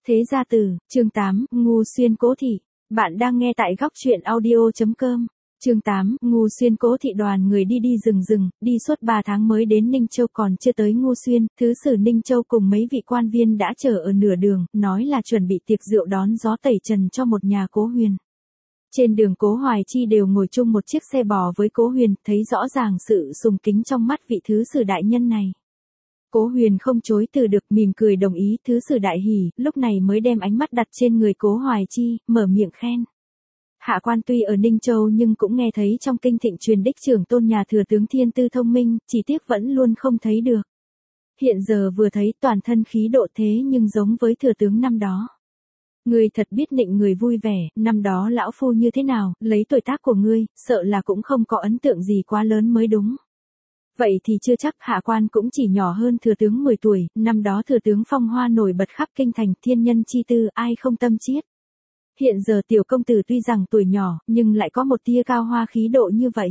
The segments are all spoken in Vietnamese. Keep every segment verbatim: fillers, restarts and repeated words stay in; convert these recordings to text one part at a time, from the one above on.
Thế gia tử, chương tám, ngu xuyên cố thị. Bạn đang nghe tại góc truyện audio.com. Chương tám, ngu xuyên cố thị đoàn người đi đi rừng rừng, đi suốt ba tháng mới đến Ninh Châu, còn chưa tới Ngu Xuyên, thứ sử Ninh Châu cùng mấy vị quan viên đã chờ ở nửa đường, nói là chuẩn bị tiệc rượu đón gió tẩy trần cho một nhà Cố Huyền. Trên đường Cố Hoài Chi đều ngồi chung một chiếc xe bò với Cố Huyền, thấy rõ ràng sự sùng kính trong mắt vị thứ sử đại nhân này. Cố Huyền không chối từ được, mỉm cười đồng ý. Thứ sử đại hỉ, lúc này mới đem ánh mắt đặt trên người Cố Hoài Chi, mở miệng khen. Hạ quan tuy ở Ninh Châu nhưng cũng nghe thấy trong kinh thịnh truyền đích trưởng tôn nhà thừa tướng thiên tư thông minh, chỉ tiếc vẫn luôn không thấy được. Hiện giờ vừa thấy, toàn thân khí độ thế nhưng giống với thừa tướng năm đó. Ngươi thật biết nịnh người vui vẻ, năm đó lão phu như thế nào, lấy tuổi tác của ngươi, sợ là cũng không có ấn tượng gì quá lớn mới đúng. Vậy thì chưa chắc, hạ quan cũng chỉ nhỏ hơn thừa tướng mười tuổi, năm đó thừa tướng phong hoa nổi bật khắp kinh thành, thiên nhân chi tư, ai không tâm chiết. Hiện giờ tiểu công tử tuy rằng tuổi nhỏ, nhưng lại có một tia cao hoa khí độ như vậy.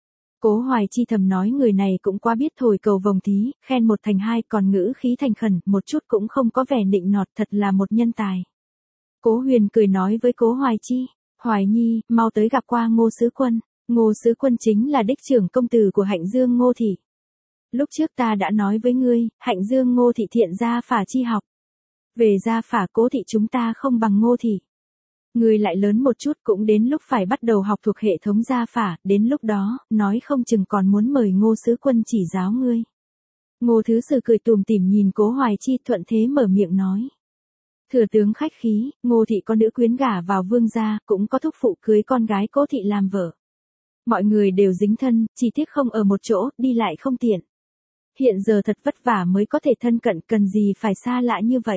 Cố Hoài Chi thầm nói người này cũng quá biết thổi cầu vồng tí, khen một thành hai, còn ngữ khí thành khẩn, một chút cũng không có vẻ nịnh nọt, thật là một nhân tài. Cố Huyền cười nói với Cố Hoài Chi, Hoài Nhi, mau tới gặp qua Ngô sứ quân. Ngô sứ quân chính là đích trưởng công tử của Hạnh Dương Ngô thị. Lúc trước ta đã nói với ngươi, Hạnh Dương Ngô thị thiện gia phả chi học. Về gia phả Cố thị chúng ta không bằng Ngô thị. Ngươi lại lớn một chút, cũng đến lúc phải bắt đầu học thuộc hệ thống gia phả, đến lúc đó, nói không chừng còn muốn mời Ngô sứ quân chỉ giáo ngươi. Ngô thứ sử cười tùm tìm nhìn Cố Hoài Chi, thuận thế mở miệng nói. Thừa tướng khách khí, Ngô thị có nữ quyến gả vào vương gia, cũng có thúc phụ cưới con gái Cố thị làm vợ. Mọi người đều dính thân, chỉ tiếc không ở một chỗ, đi lại không tiện. Hiện giờ thật vất vả mới có thể thân cận, cần gì phải xa lạ như vậy.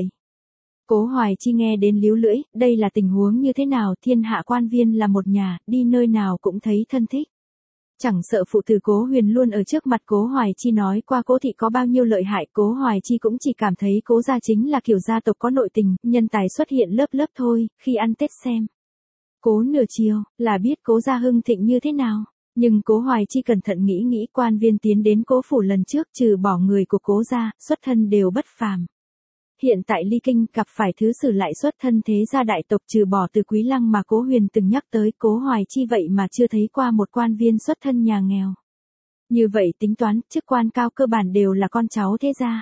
Cố Hoài Chi nghe đến líu lưỡi, đây là tình huống như thế nào, thiên hạ quan viên là một nhà, đi nơi nào cũng thấy thân thích. Chẳng sợ phụ tử Cố Huyền luôn ở trước mặt Cố Hoài Chi nói qua Cố thị có bao nhiêu lợi hại, Cố Hoài Chi cũng chỉ cảm thấy Cố gia chính là kiểu gia tộc có nội tình, nhân tài xuất hiện lớp lớp thôi, khi ăn Tết xem. Cố nửa chiều, là biết Cố gia hưng thịnh như thế nào. Nhưng Cố Hoài Chi cẩn thận nghĩ nghĩ, quan viên tiến đến Cố phủ lần trước trừ bỏ người của Cố gia, xuất thân đều bất phàm. Hiện tại ly kinh gặp phải thứ sử lại xuất thân thế gia đại tộc, trừ bỏ từ Quý Lăng mà Cố Huyền từng nhắc tới, Cố Hoài Chi vậy mà chưa thấy qua một quan viên xuất thân nhà nghèo. Như vậy tính toán, chức quan cao cơ bản đều là con cháu thế gia.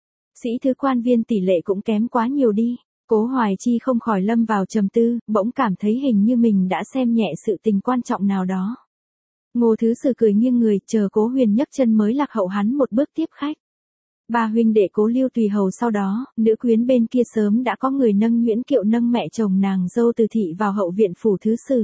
Sĩ thứ quan viên tỷ lệ cũng kém quá nhiều đi. Cố Hoài Chi không khỏi lâm vào trầm tư, bỗng cảm thấy hình như mình đã xem nhẹ sự tình quan trọng nào đó. Ngô thứ sử cười nghiêng người, chờ Cố Huyền nhấc chân mới lạc hậu hắn một bước tiếp khách. Ba huynh đệ Cố Lưu tùy hầu, sau đó, nữ quyến bên kia sớm đã có người nâng nhuyễn kiệu nâng mẹ chồng nàng dâu từ thị vào hậu viện phủ thứ sử.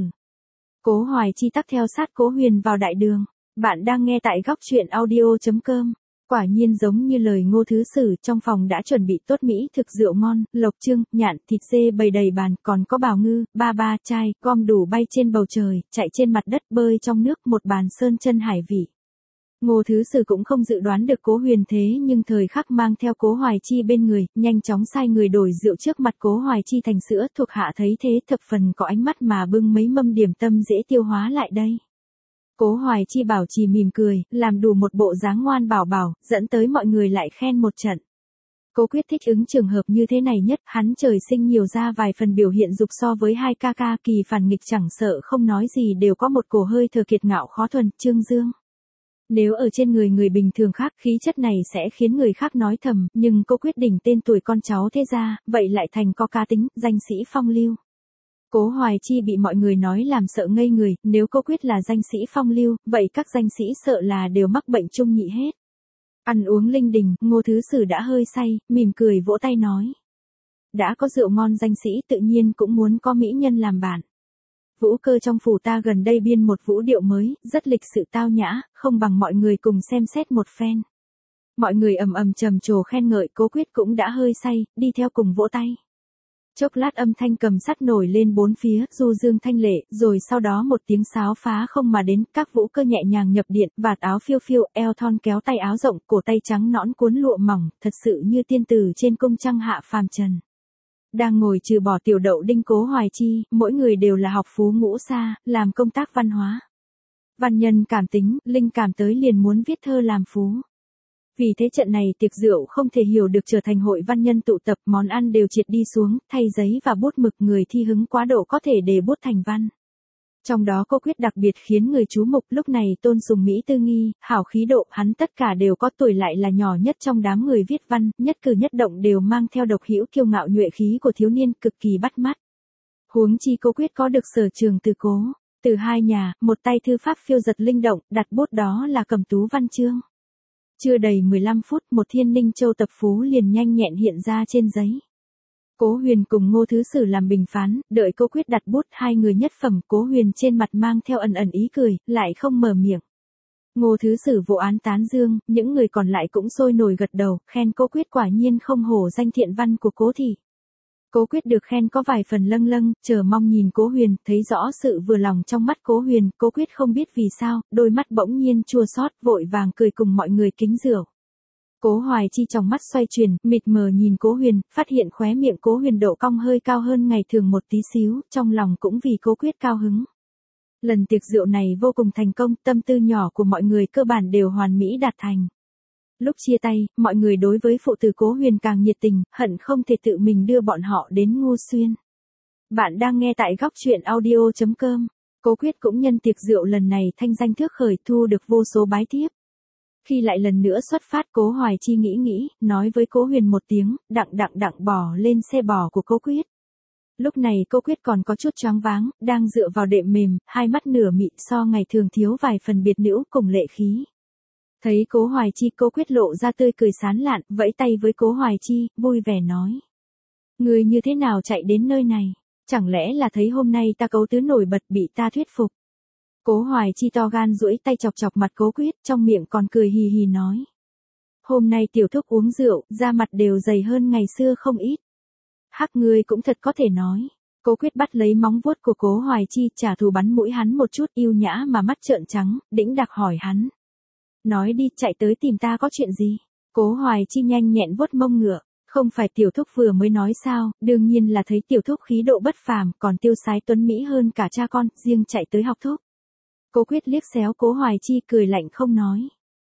Cố Hoài Chi tắc theo sát Cố Huyền vào đại đường. Bạn đang nghe tại góc truyện audio.com. Quả nhiên giống như lời Ngô thứ sử, trong phòng đã chuẩn bị tốt mỹ thực rượu ngon, lộc trương, nhạn, thịt dê bày đầy bàn, còn có bào ngư, ba ba, chai, gom đủ bay trên bầu trời, chạy trên mặt đất, bơi trong nước, một bàn sơn chân hải vị. Ngô thứ sử cũng không dự đoán được Cố Huyền thế nhưng thời khắc mang theo Cố Hoài Chi bên người, nhanh chóng sai người đổi rượu trước mặt Cố Hoài Chi thành sữa, thuộc hạ thấy thế thập phần có ánh mắt mà bưng mấy mâm điểm tâm dễ tiêu hóa lại đây. Cố Hoài Chi bảo trì mỉm cười, làm đủ một bộ dáng ngoan bảo bảo, dẫn tới mọi người lại khen một trận. Cố Quyết thích ứng trường hợp như thế này nhất, hắn trời sinh nhiều ra vài phần biểu hiện dục so với hai ca ca, kỳ phản nghịch chẳng sợ không nói gì đều có một cổ hơi thừa kiệt ngạo khó thuần, trương dương. Nếu ở trên người người bình thường khác, khí chất này sẽ khiến người khác nói thầm, nhưng Cố Quyết đỉnh tên tuổi con cháu thế gia, vậy lại thành có cá tính, danh sĩ phong lưu. Cố Hoài Chi bị mọi người nói làm sợ ngây người, nếu Cố Quyết là danh sĩ phong lưu, vậy các danh sĩ sợ là đều mắc bệnh chung nhị hết. Ăn uống linh đình, Ngô thứ sử đã hơi say, mỉm cười vỗ tay nói. Đã có rượu ngon danh sĩ tự nhiên cũng muốn có mỹ nhân làm bạn. Vũ cơ trong phủ ta gần đây biên một vũ điệu mới, rất lịch sự tao nhã, không bằng mọi người cùng xem xét một phen. Mọi người ầm ầm trầm trồ khen ngợi, Cố Quyết cũng đã hơi say, đi theo cùng vỗ tay. Chốc lát âm thanh cầm sắt nổi lên bốn phía, du dương thanh lệ, rồi sau đó một tiếng sáo phá không mà đến, các vũ cơ nhẹ nhàng nhập điện, vạt áo phiêu phiêu, eo thon kéo tay áo rộng, cổ tay trắng nõn cuốn lụa mỏng, thật sự như tiên tử trên cung trăng hạ phàm trần. Đang ngồi trừ bỏ tiểu đậu đinh Cố Hoài Chi, mỗi người đều là học phú ngũ xa, làm công tác văn hóa. Văn nhân cảm tính, linh cảm tới liền muốn viết thơ làm phú. Vì thế trận này tiệc rượu không thể hiểu được trở thành hội văn nhân tụ tập, món ăn đều triệt đi xuống, thay giấy và bút mực, người thi hứng quá độ có thể để bút thành văn. Trong đó Cố Quyết đặc biệt khiến người chú mục, lúc này tôn sùng mỹ tư nghi, hảo khí độ, hắn tất cả đều có tuổi lại là nhỏ nhất trong đám người viết văn, nhất cử nhất động đều mang theo độc hữu kiêu ngạo nhuệ khí của thiếu niên, cực kỳ bắt mắt. Huống chi Cố Quyết có được sở trường từ Cố, từ hai nhà, một tay thư pháp phiêu dật linh động, đặt bút đó là Cẩm Tú văn chương. Chưa đầy mười lăm phút, một thiên Ninh Châu tập phú liền nhanh nhẹn hiện ra trên giấy. Cố Huyền cùng Ngô Thứ Sử làm bình phán, đợi Cố Quyết đặt bút, hai người nhất phẩm, Cố Huyền trên mặt mang theo ẩn ẩn ý cười, lại không mở miệng. Ngô Thứ Sử vô án tán dương, những người còn lại cũng sôi nổi gật đầu, khen Cố Quyết quả nhiên không hổ danh thiện văn của Cố thị. Cố Quyết được khen có vài phần lâng lâng, chờ mong nhìn Cố Huyền, thấy rõ sự vừa lòng trong mắt Cố Huyền, Cố Quyết không biết vì sao, đôi mắt bỗng nhiên chua xót, vội vàng cười cùng mọi người kính rượu. Cố Hoài Chi trong mắt xoay chuyển, mịt mờ nhìn Cố Huyền, phát hiện khóe miệng Cố Huyền độ cong hơi cao hơn ngày thường một tí xíu, trong lòng cũng vì Cố Quyết cao hứng. Lần tiệc rượu này vô cùng thành công, tâm tư nhỏ của mọi người cơ bản đều hoàn mỹ đạt thành. Lúc chia tay, mọi người đối với phụ tử Cố Huyền càng nhiệt tình, hận không thể tự mình đưa bọn họ đến Ngô Xuyên. Bạn đang nghe tại góc truyện audio chấm com. Cố Quyết cũng nhân tiệc rượu lần này thanh danh thước khởi, thu được vô số bái thiếp. Khi lại lần nữa xuất phát, Cố Hoài Chi nghĩ nghĩ, nói với Cố Huyền một tiếng, đặng đặng đặng bò lên xe bò của Cố Quyết. Lúc này Cố Quyết còn có chút choáng váng, đang dựa vào đệm mềm, hai mắt nửa mị, so ngày thường thiếu vài phần biệt nữ cùng lệ khí. Thấy Cố Hoài Chi, Cố Quyết lộ ra tươi cười sán lạn, vẫy tay với Cố Hoài Chi, vui vẻ nói. Người như thế nào chạy đến nơi này? Chẳng lẽ là thấy hôm nay ta cấu tứ nổi bật bị ta thuyết phục? Cố Hoài Chi to gan duỗi tay chọc chọc mặt Cố Quyết, trong miệng còn cười hì hì nói. Hôm nay tiểu thúc uống rượu, da mặt đều dày hơn ngày xưa không ít. Hắc ngươi cũng thật có thể nói. Cố Quyết bắt lấy móng vuốt của Cố Hoài Chi, trả thù bắn mũi hắn một chút, yêu nhã mà mắt trợn trắng, đĩnh đạc hỏi hắn. Nói đi, chạy tới tìm ta có chuyện gì? Cố Hoài Chi nhanh nhẹn vuốt mông ngựa. Không phải tiểu thúc vừa mới nói sao, đương nhiên là thấy tiểu thúc khí độ bất phàm, còn tiêu sái tuấn mỹ hơn cả cha con, riêng chạy tới học thúc. Cố Quyết liếc xéo Cố Hoài Chi, cười lạnh không nói.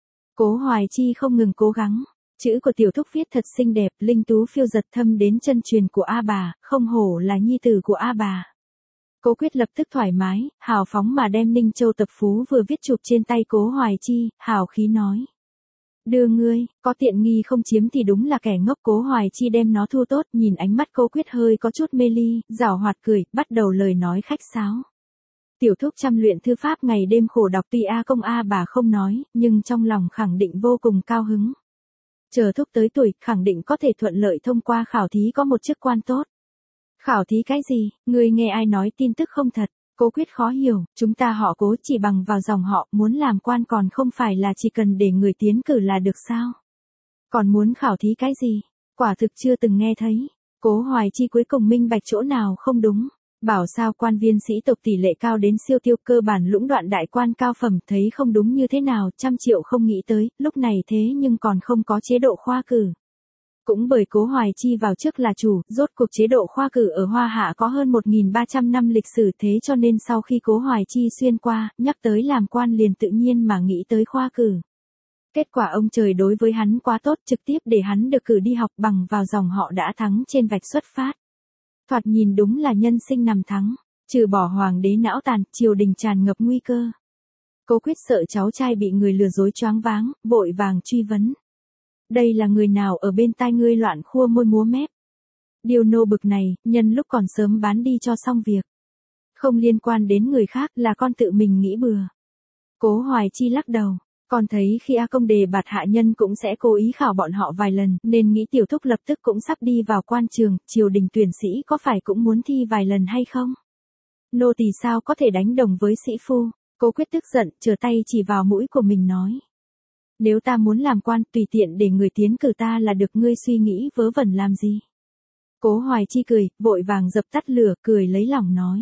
Cố Hoài Chi không ngừng cố gắng. Chữ của tiểu thúc viết thật xinh đẹp, linh tú phiêu giật, thâm đến chân truyền của A bà, không hổ là nhi tử của A bà. Cố Quyết lập tức thoải mái, hào phóng mà đem Ninh Châu tập phú vừa viết chụp trên tay Cố Hoài Chi, hào khí nói. Đưa ngươi, có tiện nghi không chiếm thì đúng là kẻ ngốc. Cố Hoài Chi đem nó thu tốt, nhìn ánh mắt Cố Quyết hơi có chút mê ly, giảo hoạt cười, bắt đầu lời nói khách sáo. Tiểu thúc chăm luyện thư pháp ngày đêm khổ đọc, tuy A công A bà không nói, nhưng trong lòng khẳng định vô cùng cao hứng. Chờ thúc tới tuổi, khẳng định có thể thuận lợi thông qua khảo thí, có một chức quan tốt. Khảo thí cái gì? Ngươi nghe ai nói tin tức không thật? Cố Quyết khó hiểu, chúng ta họ Cố chỉ bằng vào dòng họ, muốn làm quan còn không phải là chỉ cần để người tiến cử là được sao? Còn muốn khảo thí cái gì? Quả thực chưa từng nghe thấy. Cố Hoài Chi cuối cùng minh bạch chỗ nào không đúng. Bảo sao quan viên sĩ tộc tỷ lệ cao đến siêu tiêu, cơ bản lũng đoạn đại quan cao phẩm, thấy không đúng như thế nào, trăm triệu không nghĩ tới, lúc này thế nhưng còn không có chế độ khoa cử. Cũng bởi Cố Hoài Chi vào trước là chủ, rốt cuộc chế độ khoa cử ở Hoa Hạ có hơn một nghìn ba trăm năm lịch sử, thế cho nên sau khi Cố Hoài Chi xuyên qua, nhắc tới làm quan liền tự nhiên mà nghĩ tới khoa cử. Kết quả ông trời đối với hắn quá tốt, trực tiếp để hắn được cử đi học, bằng vào dòng họ đã thắng trên vạch xuất phát. Thoạt nhìn đúng là nhân sinh nằm thắng, trừ bỏ hoàng đế não tàn, triều đình tràn ngập nguy cơ. Cố Quyết sợ cháu trai bị người lừa dối choáng váng, vội vàng truy vấn. Đây là người nào ở bên tai ngươi loạn khua môi múa mép? Điều nô bực này, nhân lúc còn sớm bán đi cho xong việc. Không liên quan đến người khác, là con tự mình nghĩ bừa. Cố Hoài Chi lắc đầu. Con thấy khi A công đề bạt hạ nhân cũng sẽ cố ý khảo bọn họ vài lần, nên nghĩ tiểu thúc lập tức cũng sắp đi vào quan trường, triều đình tuyển sĩ có phải cũng muốn thi vài lần hay không? Nô tỳ sao có thể đánh đồng với sĩ phu? Cố Quyết tức giận, trở tay chỉ vào mũi của mình nói. Nếu ta muốn làm quan, tùy tiện để người tiến cử ta là được, ngươi suy nghĩ vớ vẩn làm gì? Cố Hoài Chi cười, vội vàng dập tắt lửa, cười lấy lòng nói.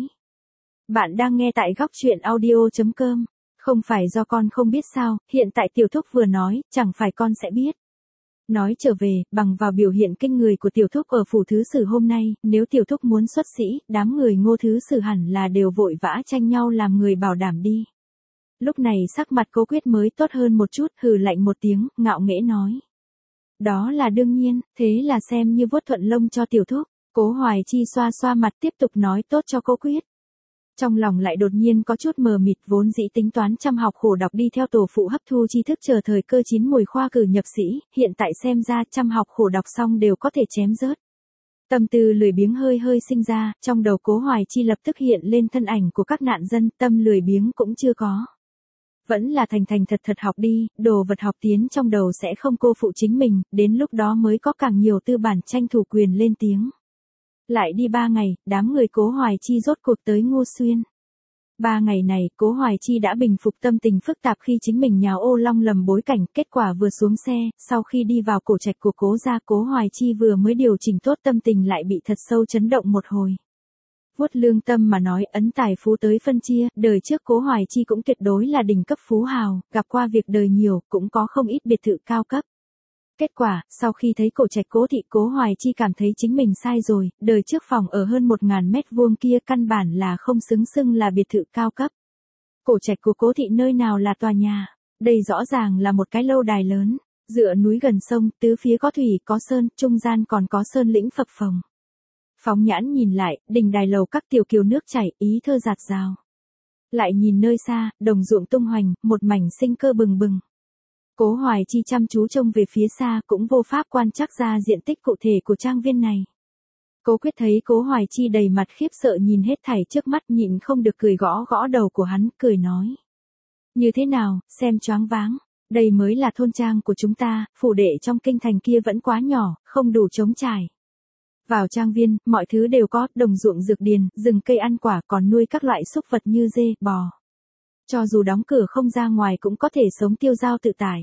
Bạn đang nghe tại góc truyện audio chấm com. Không phải do con không biết sao, hiện tại tiểu thúc vừa nói, chẳng phải con sẽ biết. Nói trở về, bằng vào biểu hiện kinh người của tiểu thúc ở phủ thứ sử hôm nay, nếu tiểu thúc muốn xuất sĩ, đám người Ngô thứ sử hẳn là đều vội vã tranh nhau làm người bảo đảm đi. Lúc này sắc mặt Cố Quyết mới tốt hơn một chút, hừ lạnh một tiếng, ngạo nghễ nói. Đó là đương nhiên, thế là xem như vuốt thuận lông cho tiểu thúc. Cố Hoài Chi xoa xoa mặt tiếp tục nói tốt cho Cố Quyết. Trong lòng lại đột nhiên có chút mờ mịt, vốn dĩ tính toán chăm học khổ đọc đi theo tổ phụ hấp thu tri thức chờ thời cơ chín mùi khoa cử nhập sĩ, hiện tại xem ra chăm học khổ đọc xong đều có thể chém rớt. Tâm tư lười biếng hơi hơi sinh ra, trong đầu Cố Hoài Chi lập tức hiện lên thân ảnh của các nạn dân, tâm lười biếng cũng chưa có. Vẫn là thành thành thật thật học đi, đồ vật học tiến trong đầu sẽ không cô phụ chính mình, đến lúc đó mới có càng nhiều tư bản tranh thủ quyền lên tiếng. Lại đi ba ngày, đám người Cố Hoài Chi rốt cuộc tới Ngô Xuyên. Ba ngày này, Cố Hoài Chi đã bình phục tâm tình phức tạp khi chính mình nhào ô long lầm bối cảnh, kết quả vừa xuống xe, sau khi đi vào cổ trạch của Cố gia, Cố Hoài Chi vừa mới điều chỉnh tốt tâm tình lại bị thật sâu chấn động một hồi. Vuốt lương tâm mà nói, ấn tài phú tới phân chia, đời trước Cố Hoài Chi cũng tuyệt đối là đỉnh cấp phú hào, gặp qua việc đời nhiều, cũng có không ít biệt thự cao cấp. Kết quả, sau khi thấy cổ trạch Cố thị, Cố Hoài Chi cảm thấy chính mình sai rồi, đời trước phòng ở hơn một ngàn mét vuông kia căn bản là không xứng xưng là biệt thự cao cấp. Cổ trạch của Cố thị nơi nào là tòa nhà, đây rõ ràng là một cái lâu đài lớn, dựa núi gần sông, tứ phía có thủy, có sơn, trung gian còn có sơn lĩnh phập phồng. Phóng nhãn nhìn lại, đình đài lầu các tiểu kiều nước chảy, ý thơ dạt dào. Lại nhìn nơi xa, đồng ruộng tung hoành, một mảnh sinh cơ bừng bừng. Cố Hoài Chi chăm chú trông về phía xa cũng vô pháp quan trắc ra diện tích cụ thể của trang viên này. Cố Quyết thấy Cố Hoài Chi đầy mặt khiếp sợ nhìn hết thảy trước mắt, nhịn không được cười gõ gõ đầu của hắn, cười nói. Như thế nào, xem choáng váng, đây mới là thôn trang của chúng ta, phủ đệ trong kinh thành kia vẫn quá nhỏ, không đủ trống trải. Vào trang viên, mọi thứ đều có, đồng ruộng dược điền, rừng cây ăn quả, còn nuôi các loại súc vật như dê, bò. Cho dù đóng cửa không ra ngoài cũng có thể sống tiêu dao tự tại.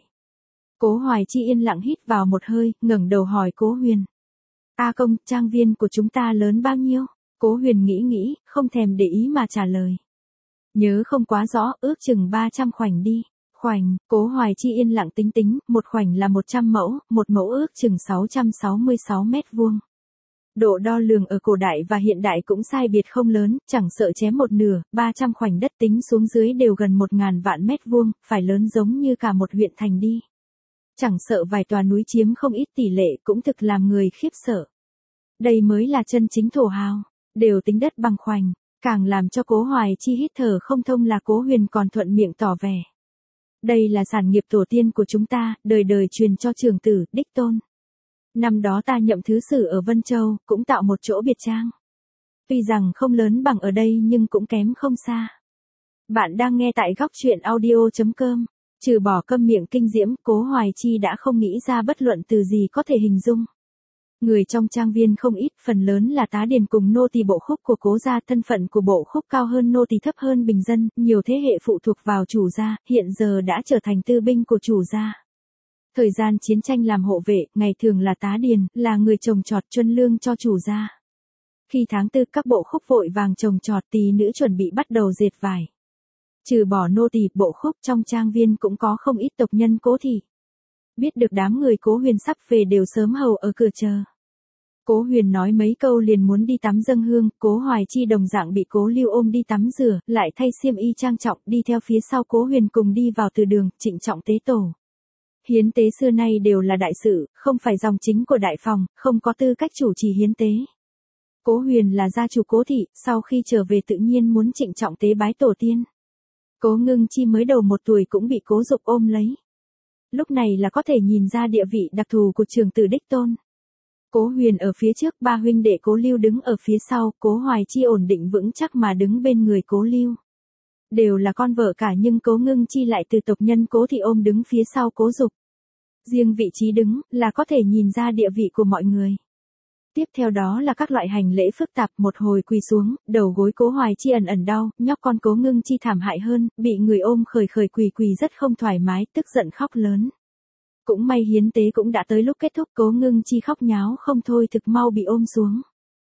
Cố Hoài Chi yên lặng hít vào một hơi, ngẩng đầu hỏi Cố Huyền. A công, trang viên của chúng ta lớn bao nhiêu? Cố Huyền nghĩ nghĩ, không thèm để ý mà trả lời. Nhớ không quá rõ, ước chừng ba trăm khoảnh đi. Khoảnh, Cố Hoài Chi yên lặng tính tính, một khoảnh là một trăm mẫu, một mẫu ước chừng sáu trăm sáu mươi sáu mét vuông. Độ đo lường ở cổ đại và hiện đại cũng sai biệt không lớn, chẳng sợ chém một nửa, ba trăm khoảnh đất tính xuống dưới đều gần một ngàn vạn mét vuông, phải lớn giống như cả một huyện thành đi. Chẳng sợ vài tòa núi chiếm không ít tỷ lệ cũng thực làm người khiếp sợ. Đây mới là chân chính thổ hào, đều tính đất bằng khoảnh, càng làm cho Cố Hoài Chi hít thở không thông là Cố Huyền còn thuận miệng tỏ vẻ. Đây là sản nghiệp tổ tiên của chúng ta, đời đời truyền cho trưởng tử, đích tôn. Năm đó ta nhậm thứ sử ở Vân Châu, cũng tạo một chỗ biệt trang. Tuy rằng không lớn bằng ở đây nhưng cũng kém không xa. Bạn đang nghe tại góc truyện audio chấm com. Trừ bỏ câm miệng kinh diễm, Cố Hoài Chi đã không nghĩ ra bất luận từ gì có thể hình dung. Người trong trang viên không ít, phần lớn là tá điền cùng nô tỳ bộ khúc của Cố gia, thân phận của bộ khúc cao hơn nô tỳ thấp hơn bình dân, nhiều thế hệ phụ thuộc vào chủ gia, hiện giờ đã trở thành tư binh của chủ gia. Thời gian chiến tranh làm hộ vệ, ngày thường là tá điền, là người trồng trọt chuân lương cho chủ gia. Khi tháng tư các bộ khúc vội vàng trồng trọt, tí nữ chuẩn bị bắt đầu dệt vải. Trừ bỏ nô tỳ bộ khúc, trong trang viên cũng có không ít tộc nhân Cố thị. Biết được đám người Cố Huyền sắp về đều sớm hầu ở cửa chờ. Cố Huyền nói mấy câu liền muốn đi tắm dâng hương, Cố Hoài Chi đồng dạng bị Cố Lưu ôm đi tắm rửa, lại thay xiêm y trang trọng, đi theo phía sau Cố Huyền cùng đi vào từ đường, trịnh trọng tế tổ. Hiến tế xưa nay đều là đại sự, không phải dòng chính của đại phòng, không có tư cách chủ trì hiến tế. Cố Huyền là gia chủ Cố thị, sau khi trở về tự nhiên muốn trịnh trọng tế bái tổ tiên. Cố Ngưng Chi mới đầu một tuổi cũng bị Cố Dục ôm lấy. Lúc này là có thể nhìn ra địa vị đặc thù của trưởng tử đích tôn. Cố Huyền ở phía trước, ba huynh đệ Cố Lưu đứng ở phía sau, Cố Hoài Chi ổn định vững chắc mà đứng bên người Cố Lưu. Đều là con vợ cả nhưng Cố Ngưng Chi lại từ tộc nhân Cố thị ôm đứng phía sau Cố Dục. Riêng vị trí đứng, là có thể nhìn ra địa vị của mọi người. Tiếp theo đó là các loại hành lễ phức tạp, một hồi quỳ xuống, đầu gối Cố Hoài Chi ẩn ẩn đau, nhóc con Cố Ngưng Chi thảm hại hơn, bị người ôm khởi khởi quỳ quỳ rất không thoải mái, tức giận khóc lớn. Cũng may hiến tế cũng đã tới lúc kết thúc, Cố Ngưng Chi khóc nháo không thôi thực mau bị ôm xuống.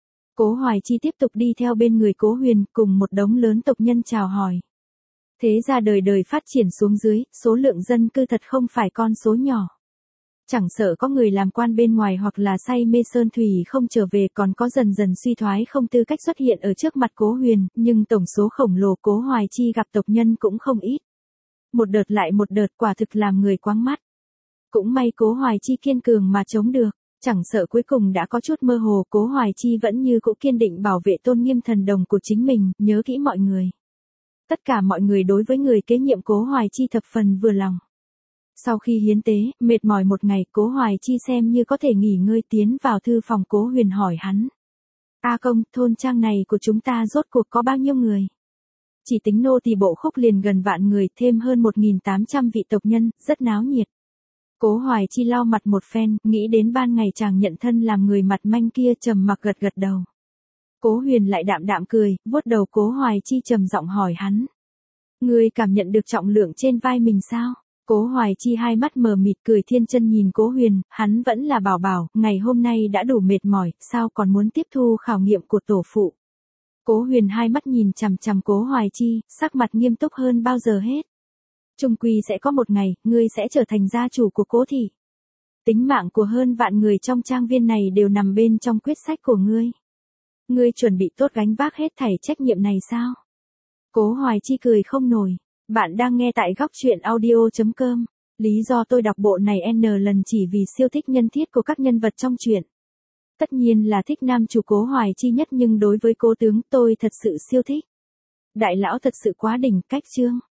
Cố Hoài Chi tiếp tục đi theo bên người Cố Huyền, cùng một đống lớn tộc nhân chào hỏi. Thế ra đời đời phát triển xuống dưới, số lượng dân cư thật không phải con số nhỏ. Chẳng sợ có người làm quan bên ngoài hoặc là say mê sơn thủy không trở về, còn có dần dần suy thoái không tư cách xuất hiện ở trước mặt Cố Huyền, nhưng tổng số khổng lồ Cố Hoài Chi gặp tộc nhân cũng không ít. Một đợt lại một đợt quả thực làm người quáng mắt. Cũng may Cố Hoài Chi kiên cường mà chống được, chẳng sợ cuối cùng đã có chút mơ hồ, Cố Hoài Chi vẫn như cũ kiên định bảo vệ tôn nghiêm thần đồng của chính mình, nhớ kỹ mọi người. Tất cả mọi người đối với người kế nhiệm Cố Hoài Chi thập phần vừa lòng. Sau khi hiến tế, mệt mỏi một ngày, Cố Hoài Chi xem như có thể nghỉ ngơi tiến vào thư phòng Cố Huyền hỏi hắn. A công, thôn trang này của chúng ta rốt cuộc có bao nhiêu người? Chỉ tính nô tỳ bộ khúc liền gần vạn người, thêm hơn một nghìn tám trăm vị tộc nhân, rất náo nhiệt. Cố Hoài Chi lau mặt một phen, nghĩ đến ban ngày chàng nhận thân làm người mặt manh kia, trầm mặc gật gật đầu. Cố Huyền lại đạm đạm cười, vuốt đầu Cố Hoài Chi trầm giọng hỏi hắn. Ngươi cảm nhận được trọng lượng trên vai mình sao? Cố Hoài Chi hai mắt mờ mịt cười thiên chân nhìn Cố Huyền, hắn vẫn là bảo bảo, ngày hôm nay đã đủ mệt mỏi, sao còn muốn tiếp thu khảo nghiệm của tổ phụ. Cố Huyền hai mắt nhìn chằm chằm Cố Hoài Chi, sắc mặt nghiêm túc hơn bao giờ hết. Chung quy sẽ có một ngày, ngươi sẽ trở thành gia chủ của Cố thị. Tính mạng của hơn vạn người trong trang viên này đều nằm bên trong quyết sách của ngươi. Ngươi chuẩn bị tốt gánh vác hết thảy trách nhiệm này sao? Cố Hoài Chi cười không nổi. Bạn đang nghe tại góc truyện audio chấm com. Lý do tôi đọc bộ này N lần chỉ vì siêu thích nhân thiết của các nhân vật trong truyện. Tất nhiên là thích nam chủ Cố Hoài Chi nhất, nhưng đối với Cố tướng tôi thật sự siêu thích. Đại lão thật sự quá đỉnh, cách chương.